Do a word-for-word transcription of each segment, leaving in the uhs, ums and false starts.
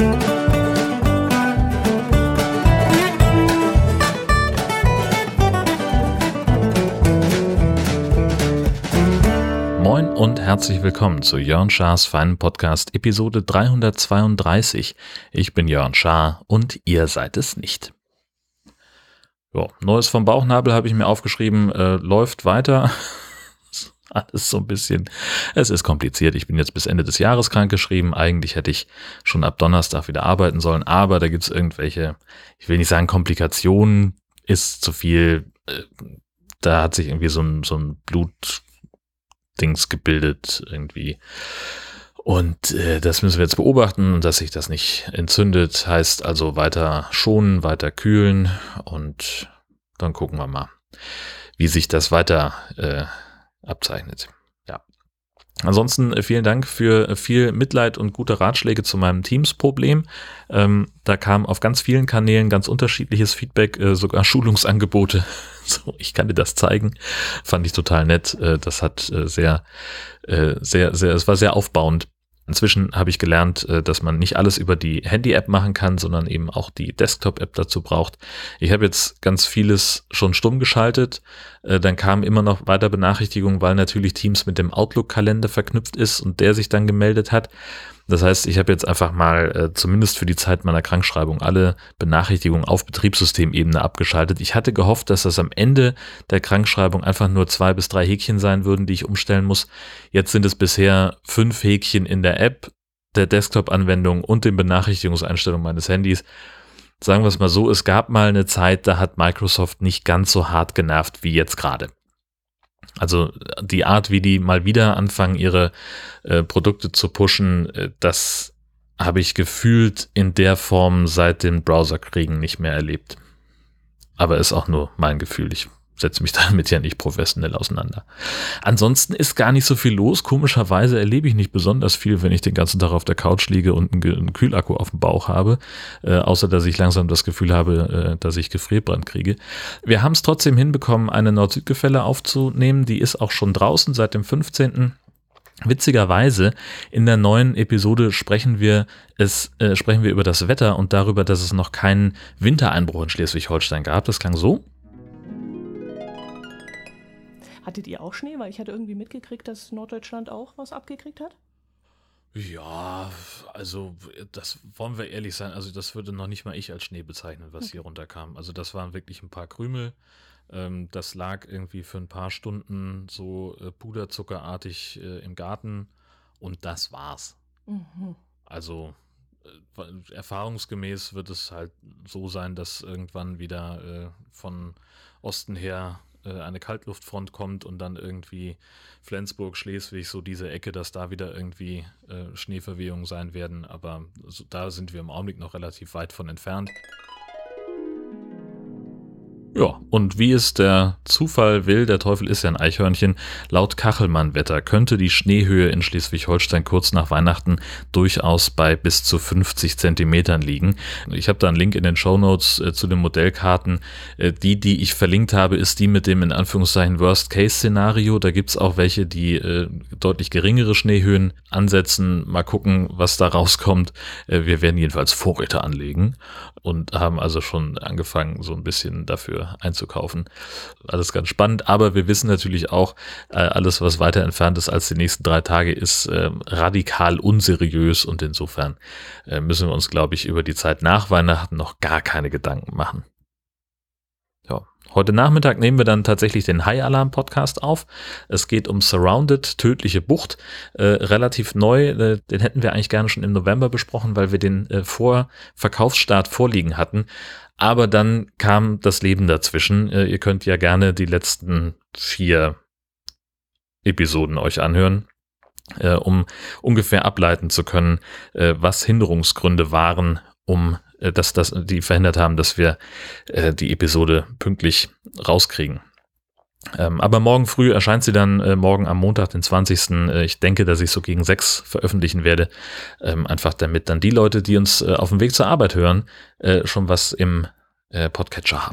Moin und herzlich willkommen zu Jörn Schars feinen Podcast Episode dreihundertzweiunddreißig. Ich bin Jörn Schaar und ihr seid es nicht. Jo, Neues vom Bauchnabel habe ich mir aufgeschrieben, äh, läuft weiter. Alles so ein bisschen, es ist kompliziert. Ich bin jetzt bis Ende des Jahres krankgeschrieben. Eigentlich hätte ich schon ab Donnerstag wieder arbeiten sollen, aber da gibt es irgendwelche, ich will nicht sagen Komplikationen, ist zu viel, äh, da hat sich irgendwie so ein, so ein Blutdings gebildet irgendwie. Und äh, das müssen wir jetzt beobachten, dass sich das nicht entzündet. Heißt also weiter schonen, weiter kühlen und dann gucken wir mal, wie sich das weiter äh, abzeichnet. Ja. Ansonsten äh, vielen Dank für viel Mitleid und gute Ratschläge zu meinem Teams-Problem. Ähm, da kam auf ganz vielen Kanälen ganz unterschiedliches Feedback, äh, sogar Schulungsangebote. So, ich kann dir das zeigen. Fand ich total nett. Äh, das hat äh, sehr, äh, sehr, sehr, es war sehr aufbauend. Inzwischen habe ich gelernt, dass man nicht alles über die Handy-App machen kann, sondern eben auch die Desktop-App dazu braucht. Ich habe jetzt ganz vieles schon stumm geschaltet. Dann kamen immer noch weiter Benachrichtigungen, weil natürlich Teams mit dem Outlook-Kalender verknüpft ist und der sich dann gemeldet hat. Das heißt, ich habe jetzt einfach mal zumindest für die Zeit meiner Krankschreibung alle Benachrichtigungen auf Betriebssystemebene abgeschaltet. Ich hatte gehofft, dass das am Ende der Krankschreibung einfach nur zwei bis drei Häkchen sein würden, die ich umstellen muss. Jetzt sind es bisher fünf Häkchen in der App, der Desktop-Anwendung und den Benachrichtigungseinstellungen meines Handys. Sagen wir es mal so, es gab mal eine Zeit, da hat Microsoft nicht ganz so hart genervt wie jetzt gerade. Also die Art, wie die mal wieder anfangen, ihre äh, Produkte zu pushen, äh, das habe ich gefühlt in der Form seit den Browserkriegen nicht mehr erlebt. Aber ist auch nur mein Gefühl. Ich setze mich damit ja nicht professionell auseinander. Ansonsten ist gar nicht so viel los. Komischerweise erlebe ich nicht besonders viel, wenn ich den ganzen Tag auf der Couch liege und einen, einen Kühlakku auf dem Bauch habe. Äh, außer, dass ich langsam das Gefühl habe, äh, dass ich Gefrierbrand kriege. Wir haben es trotzdem hinbekommen, eine Nord-Süd-Gefälle aufzunehmen. Die ist auch schon draußen seit dem fünfzehnten Witzigerweise, in der neuen Episode sprechen wir es, äh, sprechen wir über das Wetter und darüber, dass es noch keinen Wintereinbruch in Schleswig-Holstein gab. Das klang so. Hattet ihr auch Schnee? Weil ich hatte irgendwie mitgekriegt, dass Norddeutschland auch was abgekriegt hat. Ja, also das wollen wir ehrlich sein, also das würde noch nicht mal ich als Schnee bezeichnen, was hier runterkam. Also das waren wirklich ein paar Krümel. Ähm, das lag irgendwie für ein paar Stunden so äh, puderzuckerartig äh, im Garten und das war's. Mhm. Also äh, erfahrungsgemäß wird es halt so sein, dass irgendwann wieder äh, von Osten her eine Kaltluftfront kommt und dann irgendwie Flensburg, Schleswig, so diese Ecke, dass da wieder irgendwie äh, Schneeverwehungen sein werden, aber so, da sind wir im Augenblick noch relativ weit von entfernt. Ja, und wie es der Zufall will, der Teufel ist ja ein Eichhörnchen, laut Kachelmann-Wetter könnte die Schneehöhe in Schleswig-Holstein kurz nach Weihnachten durchaus bei bis zu fünfzig Zentimetern liegen. Ich habe da einen Link in den Shownotes äh, zu den Modellkarten. Äh, die, die ich verlinkt habe, ist die mit dem in Anführungszeichen Worst-Case-Szenario. Da gibt es auch welche, die äh, deutlich geringere Schneehöhen ansetzen. Mal gucken, was da rauskommt. Äh, wir werden jedenfalls Vorräte anlegen und haben also schon angefangen, so ein bisschen dafür einzukaufen. Alles ganz spannend, aber wir wissen natürlich auch, äh, alles, was weiter entfernt ist als die nächsten drei Tage, ist äh, radikal unseriös und insofern äh, müssen wir uns, glaube ich, über die Zeit nach Weihnachten noch gar keine Gedanken machen. Ja. Heute Nachmittag nehmen wir dann tatsächlich den High Alarm Podcast auf. Es geht um Surrounded, tödliche Bucht. Äh, relativ neu, äh, den hätten wir eigentlich gerne schon im November besprochen, weil wir den äh, vor Verkaufsstart vorliegen hatten. Aber dann kam das Leben dazwischen. Äh, ihr könnt ja gerne die letzten vier Episoden euch anhören, äh, um ungefähr ableiten zu können, äh, was Hinderungsgründe waren, um dass das die verhindert haben, dass wir äh, die Episode pünktlich rauskriegen. Ähm, aber morgen früh erscheint sie dann, äh, morgen am Montag, den zwanzigsten Äh, ich denke, dass ich so gegen sechs veröffentlichen werde, ähm, einfach damit dann die Leute, die uns äh, auf dem Weg zur Arbeit hören, äh, schon was im äh, Podcatcher haben.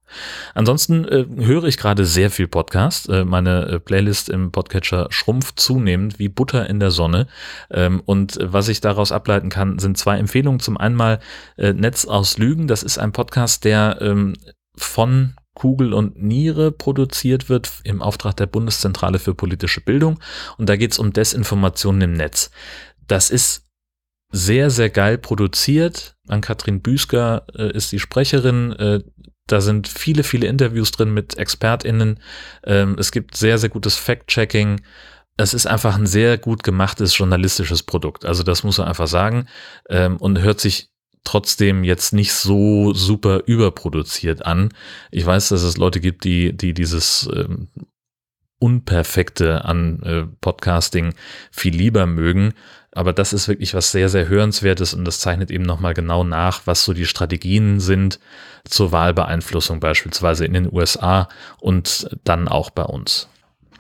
Ansonsten äh, höre ich gerade sehr viel Podcast. Äh, meine äh, Playlist im Podcatcher schrumpft zunehmend wie Butter in der Sonne. Ähm, und äh, was ich daraus ableiten kann, sind zwei Empfehlungen. Zum einen mal äh, Netz aus Lügen. Das ist ein Podcast, der ähm, von Kugel und Niere produziert wird im Auftrag der Bundeszentrale für politische Bildung. Und da geht es um Desinformationen im Netz. Das ist sehr, sehr geil produziert. Ann-Kathrin Büsker äh, ist die Sprecherin. Äh, Da sind viele, viele Interviews drin mit ExpertInnen. Ähm, es gibt sehr, sehr gutes Fact-Checking. Es ist einfach ein sehr gut gemachtes journalistisches Produkt. Also das muss man einfach sagen. Ähm, und hört sich trotzdem jetzt nicht so super überproduziert an. Ich weiß, dass es Leute gibt, die, die dieses ähm, Unperfekte an äh, Podcasting viel lieber mögen. Aber das ist wirklich was sehr, sehr Hörenswertes und das zeichnet eben nochmal genau nach, was so die Strategien sind zur Wahlbeeinflussung beispielsweise in den U S A und dann auch bei uns.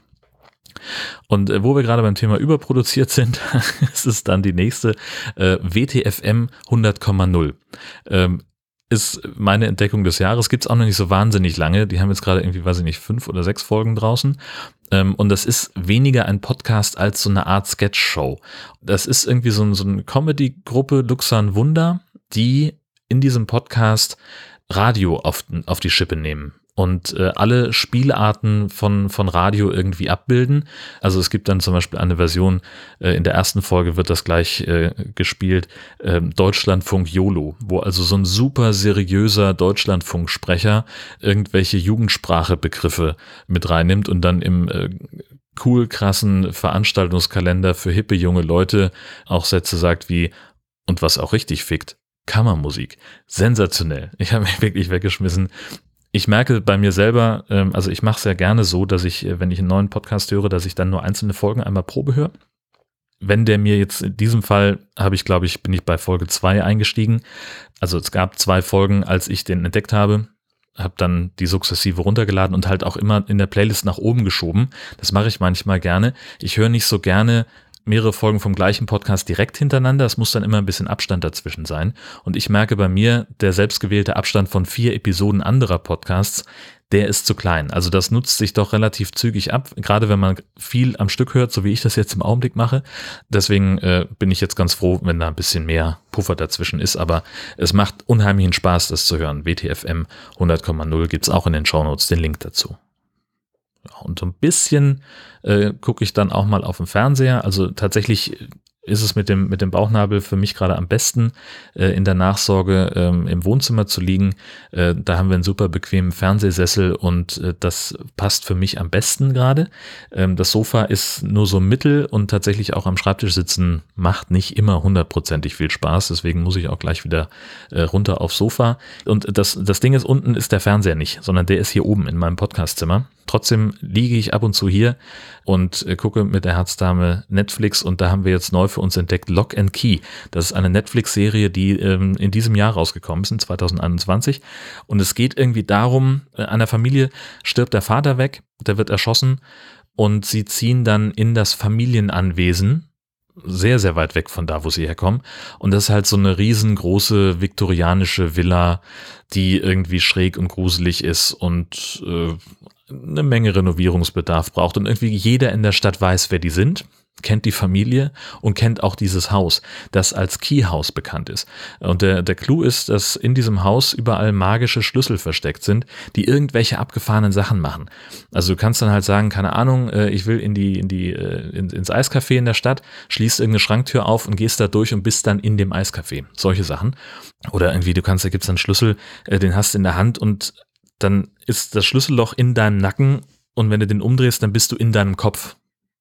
Und äh, wo wir gerade beim Thema überproduziert sind, ist es dann die nächste äh, W T F M hundert Komma null. Ähm, ist meine Entdeckung des Jahres, gibt's auch noch nicht so wahnsinnig lange. Die haben jetzt gerade irgendwie, weiß ich nicht, fünf oder sechs Folgen draußen. Ähm, und das ist weniger ein Podcast als so eine Art Sketch-Show. Das ist irgendwie so, so eine Comedy-Gruppe Luxan Wunder, die in diesem Podcast Radio auf, auf die Schippe nehmen und äh, alle Spielarten von, von Radio irgendwie abbilden. Also es gibt dann zum Beispiel eine Version, äh, in der ersten Folge wird das gleich äh, gespielt, äh, Deutschlandfunk YOLO, wo also so ein super seriöser Deutschlandfunksprecher irgendwelche Jugendsprachebegriffe mit reinnimmt und dann im äh, cool krassen Veranstaltungskalender für hippe junge Leute auch Sätze sagt wie, und was auch richtig fickt, Kammermusik. Sensationell. Ich habe mich wirklich weggeschmissen. Ich merke bei mir selber, also ich mache es ja gerne so, dass ich, wenn ich einen neuen Podcast höre, dass ich dann nur einzelne Folgen einmal Probe höre. Wenn der mir jetzt in diesem Fall, habe ich glaube ich, bin ich bei Folge zwei eingestiegen. Also es gab zwei Folgen, als ich den entdeckt habe, habe dann die sukzessive runtergeladen und halt auch immer in der Playlist nach oben geschoben. Das mache ich manchmal gerne. Ich höre nicht so gerne mehrere Folgen vom gleichen Podcast direkt hintereinander. Es muss dann immer ein bisschen Abstand dazwischen sein. Und ich merke bei mir, der selbstgewählte Abstand von vier Episoden anderer Podcasts, der ist zu klein. Also das nutzt sich doch relativ zügig ab, gerade wenn man viel am Stück hört, so wie ich das jetzt im Augenblick mache. Deswegen äh, bin ich jetzt ganz froh, wenn da ein bisschen mehr Puffer dazwischen ist. Aber es macht unheimlichen Spaß, das zu hören. W T F M hundert Komma null gibt es auch in den Shownotes den Link dazu. Und so ein bisschen äh, gucke ich dann auch mal auf dem Fernseher. Also tatsächlich ist es mit dem, mit dem Bauchnabel für mich gerade am besten, äh, in der Nachsorge ähm, im Wohnzimmer zu liegen. Äh, da haben wir einen super bequemen Fernsehsessel und äh, das passt für mich am besten gerade. Ähm, das Sofa ist nur so mittel und tatsächlich auch am Schreibtisch sitzen macht nicht immer hundertprozentig viel Spaß. Deswegen muss ich auch gleich wieder äh, runter aufs Sofa. Und das, das Ding ist, unten ist der Fernseher nicht, sondern der ist hier oben in meinem Podcastzimmer. Trotzdem liege ich ab und zu hier und äh, gucke mit der Herzdame Netflix und da haben wir jetzt neu für uns entdeckt Lock and Key. Das ist eine Netflix-Serie, die ähm, in diesem Jahr rausgekommen ist, in zwanzig einundzwanzig. Und es geht irgendwie darum, äh, einer Familie stirbt der Vater weg, der wird erschossen und sie ziehen dann in das Familienanwesen, sehr, sehr weit weg von da, wo sie herkommen. Und das ist halt so eine riesengroße viktorianische Villa, die irgendwie schräg und gruselig ist und äh, eine Menge Renovierungsbedarf braucht. Und irgendwie jeder in der Stadt weiß, wer die sind, kennt die Familie und kennt auch dieses Haus, das als Key-Haus bekannt ist. Und der, der Clou ist, dass in diesem Haus überall magische Schlüssel versteckt sind, die irgendwelche abgefahrenen Sachen machen. Also du kannst dann halt sagen, keine Ahnung, ich will in die, in die, in, ins Eiscafé in der Stadt, schließt irgendeine Schranktür auf und gehst da durch und bist dann in dem Eiscafé. Solche Sachen. Oder irgendwie, du kannst, da gibt's einen Schlüssel, den hast du in der Hand und dann ist das Schlüsselloch in deinem Nacken und wenn du den umdrehst, dann bist du in deinem Kopf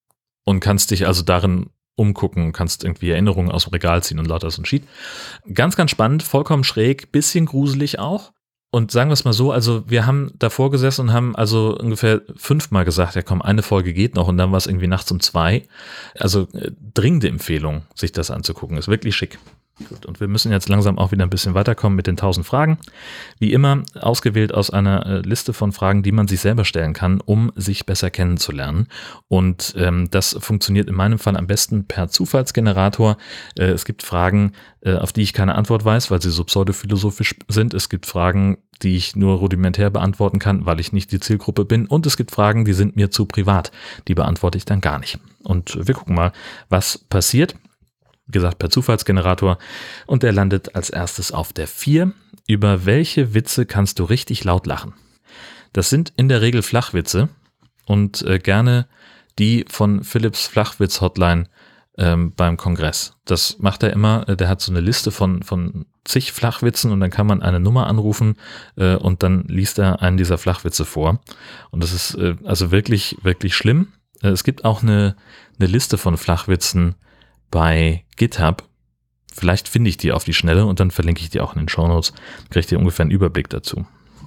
und kannst dich also darin umgucken und kannst irgendwie Erinnerungen aus dem Regal ziehen und lauter so ein Shit. Ganz, ganz spannend, vollkommen schräg, bisschen gruselig auch. Und sagen wir es mal so, also wir haben davor gesessen und haben also ungefähr fünfmal gesagt, ja komm, eine Folge geht noch und dann war es irgendwie nachts um zwei. Also äh, dringende Empfehlung, sich das anzugucken, ist wirklich schick. Gut, und wir müssen jetzt langsam auch wieder ein bisschen weiterkommen mit den tausend Fragen. Wie immer ausgewählt aus einer äh, Liste von Fragen, die man sich selber stellen kann, um sich besser kennenzulernen. Und ähm, das funktioniert in meinem Fall am besten per Zufallsgenerator. Äh, es gibt Fragen, äh, auf die ich keine Antwort weiß, weil sie so pseudophilosophisch sind. Es gibt Fragen, die ich nur rudimentär beantworten kann, weil ich nicht die Zielgruppe bin. Und es gibt Fragen, die sind mir zu privat. Die beantworte ich dann gar nicht. Und wir gucken mal, was passiert. Wie gesagt, per Zufallsgenerator. Und der landet als erstes auf der vier. Über welche Witze kannst du richtig laut lachen? Das sind in der Regel Flachwitze und äh, gerne die von Philips Flachwitz-Hotline ähm, beim Kongress. Das macht er immer. Der hat so eine Liste von, von zig Flachwitzen und dann kann man eine Nummer anrufen äh, und dann liest er einen dieser Flachwitze vor. Und das ist äh, also wirklich, wirklich schlimm. Äh, es gibt auch eine, eine Liste von Flachwitzen bei GitHub. Vielleicht finde ich die auf die Schnelle und dann verlinke ich die auch in den Shownotes. Kriegt ihr ungefähr einen Überblick dazu.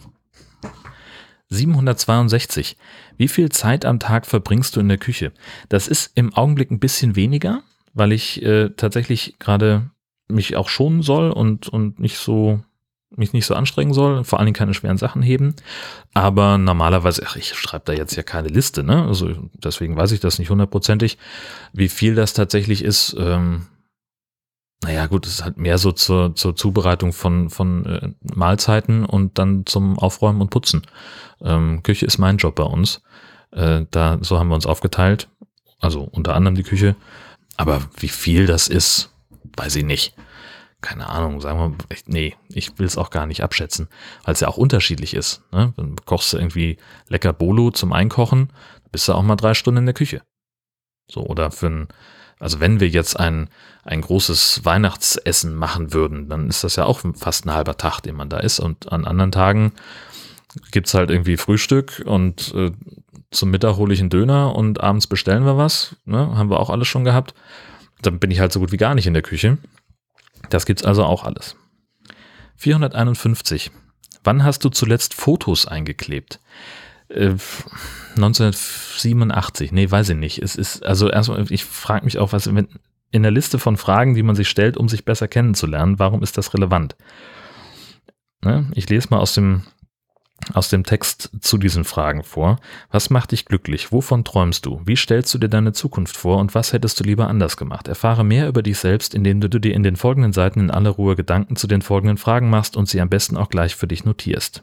siebenhundertzweiundsechzig. Wie viel Zeit am Tag verbringst du in der Küche? Das ist im Augenblick ein bisschen weniger, weil ich äh, tatsächlich gerade mich auch schonen soll und, und nicht so, mich nicht so anstrengen soll, vor allen Dingen keine schweren Sachen heben. Aber normalerweise, ach, ich schreibe da jetzt ja keine Liste, ne? Also deswegen weiß ich das nicht hundertprozentig. Wie viel das tatsächlich ist, ähm, naja gut, es ist halt mehr so zur, zur Zubereitung von, von äh, Mahlzeiten und dann zum Aufräumen und Putzen. Ähm, Küche ist mein Job bei uns. Äh, da, so haben wir uns aufgeteilt. Also unter anderem die Küche. Aber wie viel das ist, weiß ich nicht. Keine Ahnung, sagen wir, nee, ich will es auch gar nicht abschätzen, weil es ja auch unterschiedlich ist. Ne? Dann kochst du irgendwie lecker Bolo zum Einkochen, bist du auch mal drei Stunden in der Küche. So, oder für ein, also wenn wir jetzt ein, ein großes Weihnachtsessen machen würden, dann ist das ja auch fast ein halber Tag, den man da ist. Und an anderen Tagen gibt's halt irgendwie Frühstück und äh, zum Mittag hole ich einen Döner und abends bestellen wir was. Ne? Haben wir auch alles schon gehabt. Dann bin ich halt so gut wie gar nicht in der Küche. Das gibt's also auch alles. vierhunderteinundfünfzig. Wann hast du zuletzt Fotos eingeklebt? Äh, neunzehnhundertsiebenundachtzig. Nee, weiß ich nicht. Es ist, also erstmal, ich frage mich auch, was wenn, in der Liste von Fragen, die man sich stellt, um sich besser kennenzulernen, warum ist das relevant? Ne? Ich lese mal aus dem aus dem Text zu diesen Fragen vor. Was macht dich glücklich? Wovon träumst du? Wie stellst du dir deine Zukunft vor und was hättest du lieber anders gemacht? Erfahre mehr über dich selbst, indem du dir in den folgenden Seiten in aller Ruhe Gedanken zu den folgenden Fragen machst und sie am besten auch gleich für dich notierst.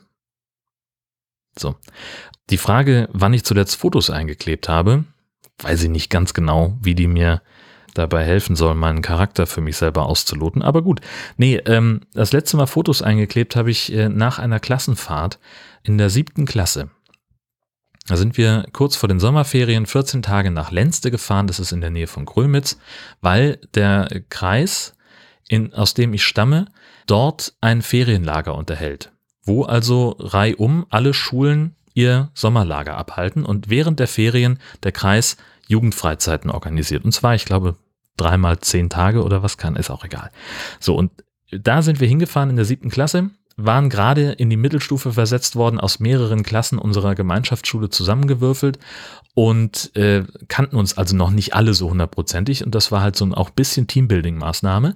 So. Die Frage, wann ich zuletzt Fotos eingeklebt habe, weiß ich nicht ganz genau, wie die mir dabei helfen soll, meinen Charakter für mich selber auszuloten. Aber gut, nee, ähm, das letzte Mal Fotos eingeklebt habe ich äh, nach einer Klassenfahrt in der siebten Klasse. Da sind wir kurz vor den Sommerferien vierzehn Tage nach Lenzte gefahren, das ist in der Nähe von Grömitz, weil der Kreis, in, aus dem ich stamme, dort ein Ferienlager unterhält, wo also reihum alle Schulen ihr Sommerlager abhalten und während der Ferien der Kreis Jugendfreizeiten organisiert. Und zwar, ich glaube, dreimal zehn Tage oder was kann, ist auch egal. So, und da sind wir hingefahren in der siebten Klasse, waren gerade in die Mittelstufe versetzt worden, aus mehreren Klassen unserer Gemeinschaftsschule zusammengewürfelt und äh, kannten uns also noch nicht alle so hundertprozentig und das war halt so ein auch bisschen Teambuilding-Maßnahme.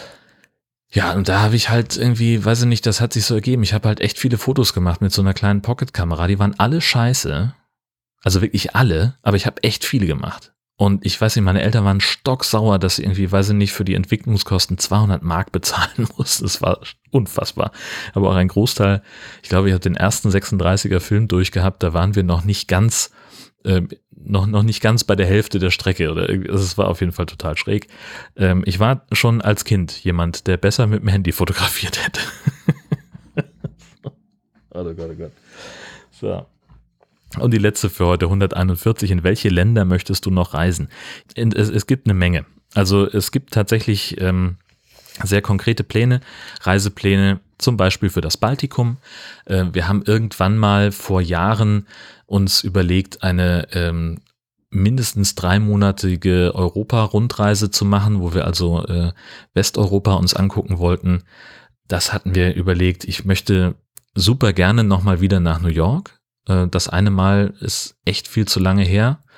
Ja, und da habe ich halt irgendwie, weiß ich nicht, das hat sich so ergeben, ich habe halt echt viele Fotos gemacht mit so einer kleinen Pocket-Kamera, die waren alle scheiße, also wirklich alle, aber ich habe echt viele gemacht. Und ich weiß nicht, meine Eltern waren stocksauer, dass sie irgendwie, weiß ich nicht, für die Entwicklungskosten zweihundert Mark bezahlen mussten. Das war unfassbar. Aber auch ein Großteil, ich glaube, ich habe den ersten sechsunddreißiger Film durchgehabt, da waren wir noch nicht ganz, äh, noch, noch nicht ganz bei der Hälfte der Strecke. Oder irgendwie, also es war auf jeden Fall total schräg. Ähm, ich war schon als Kind jemand, der besser mit dem Handy fotografiert hätte. Oh Gott, oh Gott. So. Und die letzte für heute, hunderteinundvierzig. In welche Länder möchtest du noch reisen? Es, es gibt eine Menge. Also es gibt tatsächlich ähm, sehr konkrete Pläne, Reisepläne, zum Beispiel für das Baltikum. Äh, wir haben irgendwann mal vor Jahren uns überlegt, eine ähm, mindestens dreimonatige Europa-Rundreise zu machen, wo wir also äh, Westeuropa uns angucken wollten. Das hatten wir überlegt. Ich möchte super gerne nochmal wieder nach New York. Das eine Mal ist echt viel zu lange her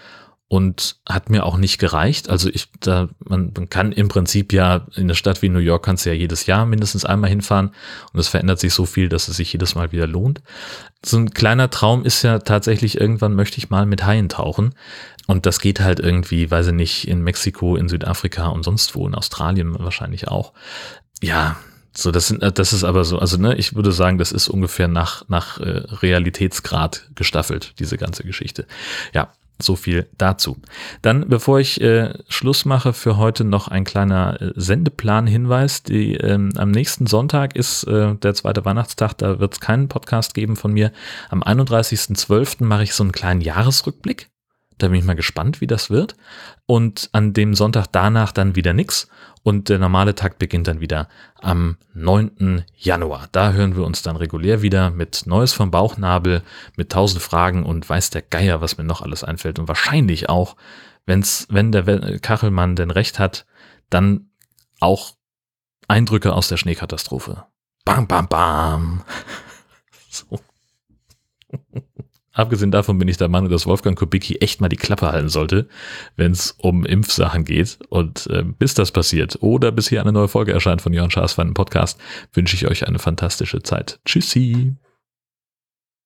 und hat mir auch nicht gereicht. Also ich, da, man, man kann im Prinzip ja in eine Stadt wie New York kannst du ja jedes Jahr mindestens einmal hinfahren und es verändert sich so viel, dass es sich jedes Mal wieder lohnt. So ein kleiner Traum ist ja tatsächlich, irgendwann möchte ich mal mit Haien tauchen. Und das geht halt irgendwie, weiß ich nicht, in Mexiko, in Südafrika und sonst wo, in Australien wahrscheinlich auch. Ja, so das sind, das ist aber so, also ne, ich würde sagen, das ist ungefähr nach, nach äh, Realitätsgrad gestaffelt, diese ganze Geschichte. Ja, so viel dazu. Dann, bevor ich äh, Schluss mache für heute, noch ein kleiner äh, Sendeplan-Hinweis. Die, ähm, am nächsten Sonntag ist äh, der zweite Weihnachtstag, da wird es keinen Podcast geben von mir. Am einunddreißigsten zwölften mache ich so einen kleinen Jahresrückblick. Da bin ich mal gespannt, wie das wird. Und an dem Sonntag danach dann wieder nix. Und der normale Tag beginnt dann wieder am neunten Januar. Da hören wir uns dann regulär wieder mit Neues vom Bauchnabel, mit tausend Fragen und weiß der Geier, was mir noch alles einfällt. Und wahrscheinlich auch, wenn's, wenn der Kachelmann denn recht hat, dann auch Eindrücke aus der Schneekatastrophe. Bam, bam, bam. So. Abgesehen davon bin ich der Meinung, dass Wolfgang Kubicki echt mal die Klappe halten sollte, wenn es um Impfsachen geht. Und äh, bis das passiert oder bis hier eine neue Folge erscheint von Jörn Schaas Feinen Podcast, wünsche ich euch eine fantastische Zeit. Tschüssi!